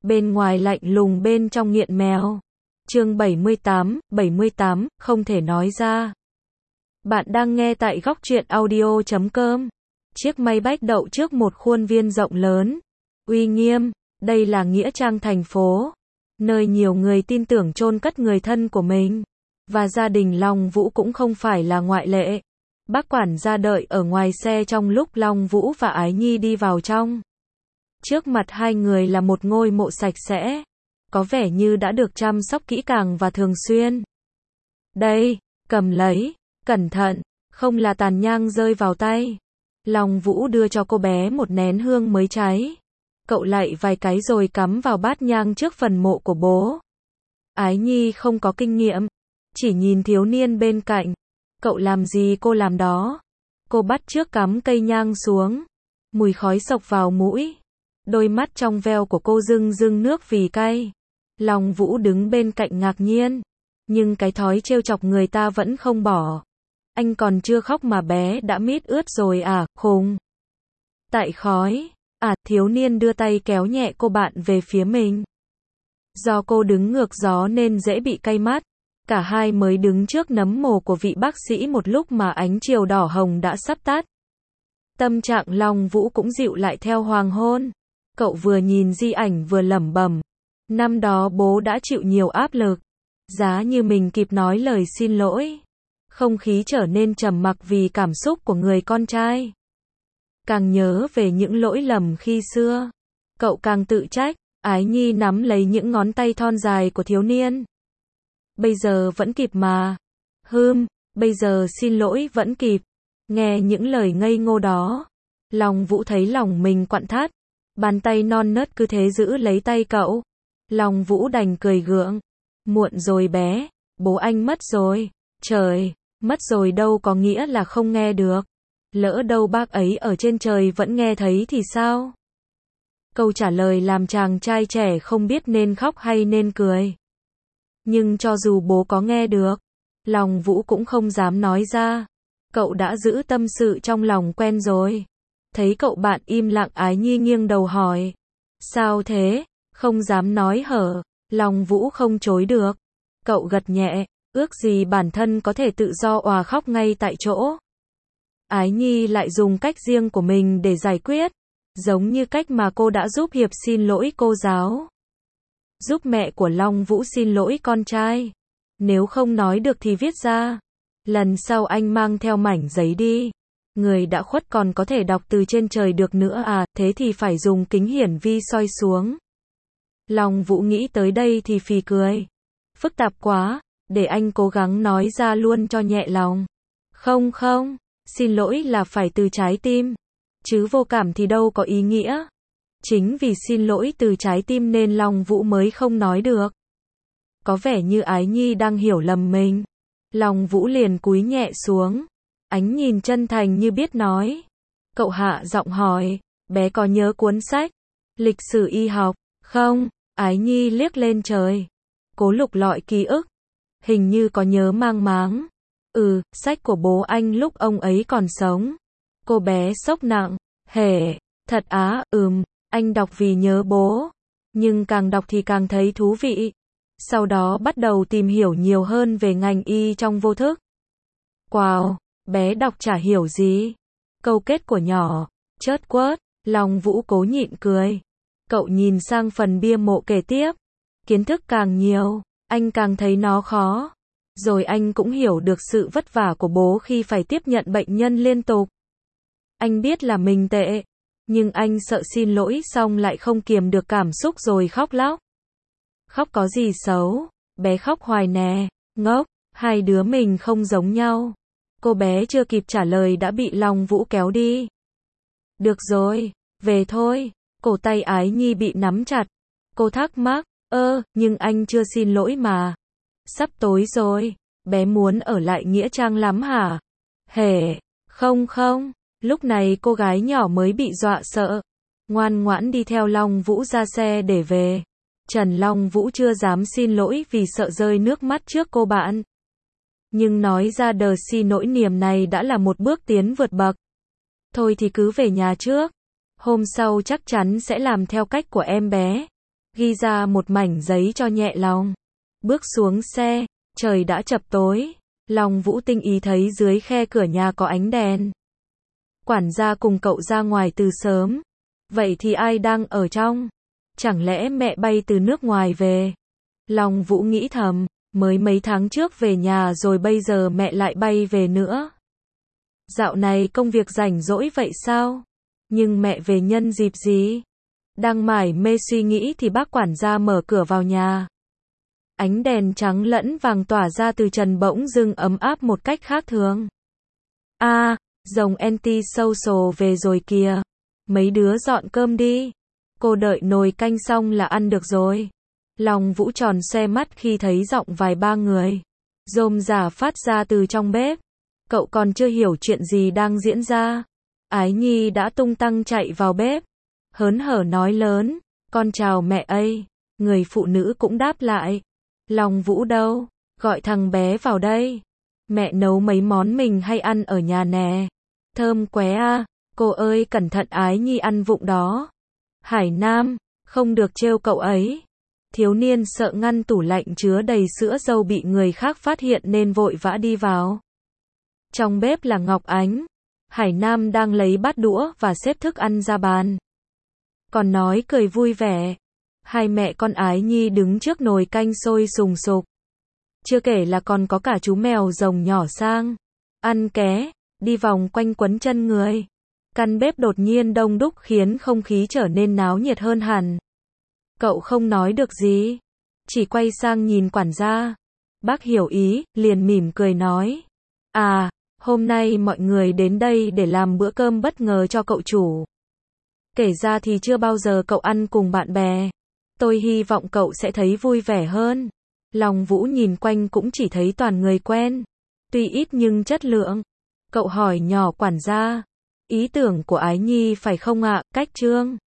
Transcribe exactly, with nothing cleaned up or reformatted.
bên ngoài lạnh lùng bên trong nghiện mèo. Chương bảy mươi tám, bảy mươi tám, không thể nói ra. Bạn đang nghe tại góc truyện audio chấm com. Chiếc máy bách đậu trước một khuôn viên rộng lớn, uy nghiêm, đây là nghĩa trang thành phố, nơi nhiều người tin tưởng chôn cất người thân của mình, và gia đình Long Vũ cũng không phải là ngoại lệ. Bác quản gia đợi ở ngoài xe trong lúc Long Vũ và Ái Nhi đi vào trong. Trước mặt hai người là một ngôi mộ sạch sẽ, có vẻ như đã được chăm sóc kỹ càng và thường xuyên. Đây, cầm lấy, cẩn thận, không là tàn nhang rơi vào tay. Long Vũ đưa cho cô bé một nén hương mới cháy. Cậu lạy vài cái rồi cắm vào bát nhang trước phần mộ của bố. Ái Nhi không có kinh nghiệm, chỉ nhìn thiếu niên bên cạnh. Cậu làm gì cô làm đó. Cô bắt chước cắm cây nhang xuống. Mùi khói xộc vào mũi. Đôi mắt trong veo của cô rưng rưng nước vì cay. Long Vũ đứng bên cạnh ngạc nhiên. Nhưng cái thói trêu chọc người ta vẫn không bỏ. Anh còn chưa khóc mà bé đã mít ướt rồi à, khùng. Tại khói. À, thiếu niên đưa tay kéo nhẹ cô bạn về phía mình. Do cô đứng ngược gió nên dễ bị cay mắt. Cả hai mới đứng trước nấm mồ của vị bác sĩ một lúc mà ánh chiều đỏ hồng đã sắp tắt. Tâm trạng Long Vũ cũng dịu lại theo hoàng hôn. Cậu vừa nhìn di ảnh vừa lẩm bẩm. Năm đó bố đã chịu nhiều áp lực. Giá như mình kịp nói lời xin lỗi. Không khí trở nên trầm mặc vì cảm xúc của người con trai. Càng nhớ về những lỗi lầm khi xưa, cậu càng tự trách. Ái Nhi nắm lấy những ngón tay thon dài của thiếu niên. Bây giờ vẫn kịp mà. Hừm, bây giờ xin lỗi vẫn kịp. Nghe những lời ngây ngô đó, Long Vũ thấy lòng mình quặn thắt. Bàn tay non nớt cứ thế giữ lấy tay cậu. Long Vũ đành cười gượng. Muộn rồi bé, bố anh mất rồi. Trời, mất rồi đâu có nghĩa là không nghe được. Lỡ đâu bác ấy ở trên trời vẫn nghe thấy thì sao? Câu trả lời làm chàng trai trẻ không biết nên khóc hay nên cười. Nhưng cho dù bố có nghe được, Long Vũ cũng không dám nói ra. Cậu đã giữ tâm sự trong lòng quen rồi. Thấy cậu bạn im lặng, Ái Nhi nghiêng đầu hỏi. Sao thế? Không dám nói hở. Long Vũ không chối được. Cậu gật nhẹ, ước gì bản thân có thể tự do òa khóc ngay tại chỗ. Ái Nhi lại dùng cách riêng của mình để giải quyết. Giống như cách mà cô đã giúp Hiệp xin lỗi cô giáo. Giúp mẹ của Long Vũ xin lỗi con trai. Nếu không nói được thì viết ra. Lần sau anh mang theo mảnh giấy đi. Người đã khuất còn có thể đọc từ trên trời được nữa à, thế thì phải dùng kính hiển vi soi xuống. Long Vũ nghĩ tới đây thì phì cười. Phức tạp quá, để anh cố gắng nói ra luôn cho nhẹ lòng. Không không, xin lỗi là phải từ trái tim. Chứ vô cảm thì đâu có ý nghĩa. Chính vì xin lỗi từ trái tim nên Long Vũ mới không nói được. Có vẻ như Ái Nhi đang hiểu lầm mình. Long Vũ liền cúi nhẹ xuống. Ánh nhìn chân thành như biết nói. Cậu hạ giọng hỏi, bé có nhớ cuốn sách lịch sử y học không? Ái Nhi liếc lên trời, cố lục lọi ký ức. Hình như có nhớ mang máng. Ừ, sách của bố anh lúc ông ấy còn sống. Cô bé sốc nặng. Hề, thật á, ừm, anh đọc vì nhớ bố. Nhưng càng đọc thì càng thấy thú vị. Sau đó bắt đầu tìm hiểu nhiều hơn về ngành y trong vô thức. Wow, bé đọc chả hiểu gì. Câu kết của nhỏ, chớt quớt, Long Vũ cố nhịn cười. Cậu nhìn sang phần bia mộ kể tiếp. Kiến thức càng nhiều, anh càng thấy nó khó. Rồi anh cũng hiểu được sự vất vả của bố khi phải tiếp nhận bệnh nhân liên tục. Anh biết là mình tệ, nhưng anh sợ xin lỗi xong lại không kiềm được cảm xúc rồi khóc lóc. Khóc có gì xấu, bé khóc hoài nè, ngốc, hai đứa mình không giống nhau. Cô bé chưa kịp trả lời đã bị Long Vũ kéo đi. Được rồi, về thôi. Cổ tay Ái Nhi bị nắm chặt. Cô thắc mắc, ơ, nhưng anh chưa xin lỗi mà. Sắp tối rồi, bé muốn ở lại nghĩa trang lắm hả? Hề, không không. Lúc này cô gái nhỏ mới bị dọa sợ. Ngoan ngoãn đi theo Long Vũ ra xe để về. Trần Long Vũ chưa dám xin lỗi vì sợ rơi nước mắt trước cô bạn. Nhưng nói ra đờ xin nỗi niềm này đã là một bước tiến vượt bậc. Thôi thì cứ về nhà trước. Hôm sau chắc chắn sẽ làm theo cách của em bé. ghi ra một mảnh giấy cho nhẹ lòng. Bước xuống xe, trời đã chập tối. Long Vũ tinh ý thấy dưới khe cửa nhà có ánh đèn. Quản gia cùng cậu ra ngoài từ sớm. Vậy thì ai đang ở trong? Chẳng lẽ mẹ bay từ nước ngoài về? Long Vũ nghĩ thầm, mới mấy tháng trước về nhà rồi bây giờ mẹ lại bay về nữa. Dạo này công việc rảnh rỗi vậy sao? Nhưng mẹ về nhân dịp gì? Đang mải mê suy nghĩ thì bác quản gia mở cửa vào nhà. Ánh đèn trắng lẫn vàng tỏa ra từ trần bỗng dưng ấm áp một cách khác thường. A, à, rồng anti-social về rồi kìa. Mấy đứa dọn cơm đi. Cô đợi nồi canh xong là ăn được rồi. Long Vũ tròn xoe mắt khi thấy giọng vài ba người rôm rả phát ra từ trong bếp. Cậu còn chưa hiểu chuyện gì đang diễn ra. Ái Nhi đã tung tăng chạy vào bếp, hớn hở nói lớn, con chào mẹ ấy. Người phụ nữ cũng đáp lại, Long Vũ đâu, gọi thằng bé vào đây. Mẹ nấu mấy món mình hay ăn ở nhà nè. Thơm quá à, cô ơi cẩn thận Ái Nhi ăn vụng đó. Hải Nam, không được trêu cậu ấy. Thiếu niên sợ ngăn tủ lạnh chứa đầy sữa dâu bị người khác phát hiện nên vội vã đi vào. Trong bếp là Ngọc Ánh. Hải Nam đang lấy bát đũa và xếp thức ăn ra bàn. Còn nói cười vui vẻ. Hai mẹ con Ái Nhi đứng trước nồi canh sôi sùng sục. Chưa kể là còn có cả chú mèo rồng nhỏ sang. Ăn ké, đi vòng quanh quấn chân người. Căn bếp đột nhiên đông đúc khiến không khí trở nên náo nhiệt hơn hẳn. Cậu không nói được gì, chỉ quay sang nhìn quản gia. Bác hiểu ý, liền mỉm cười nói. À, hôm nay mọi người đến đây để làm bữa cơm bất ngờ cho cậu chủ. Kể ra thì chưa bao giờ cậu ăn cùng bạn bè. Tôi hy vọng cậu sẽ thấy vui vẻ hơn. Long Vũ nhìn quanh cũng chỉ thấy toàn người quen. Tuy ít nhưng chất lượng. Cậu hỏi nhỏ quản gia. Ý tưởng của Ái Nhi phải không ạ, Cách Trương?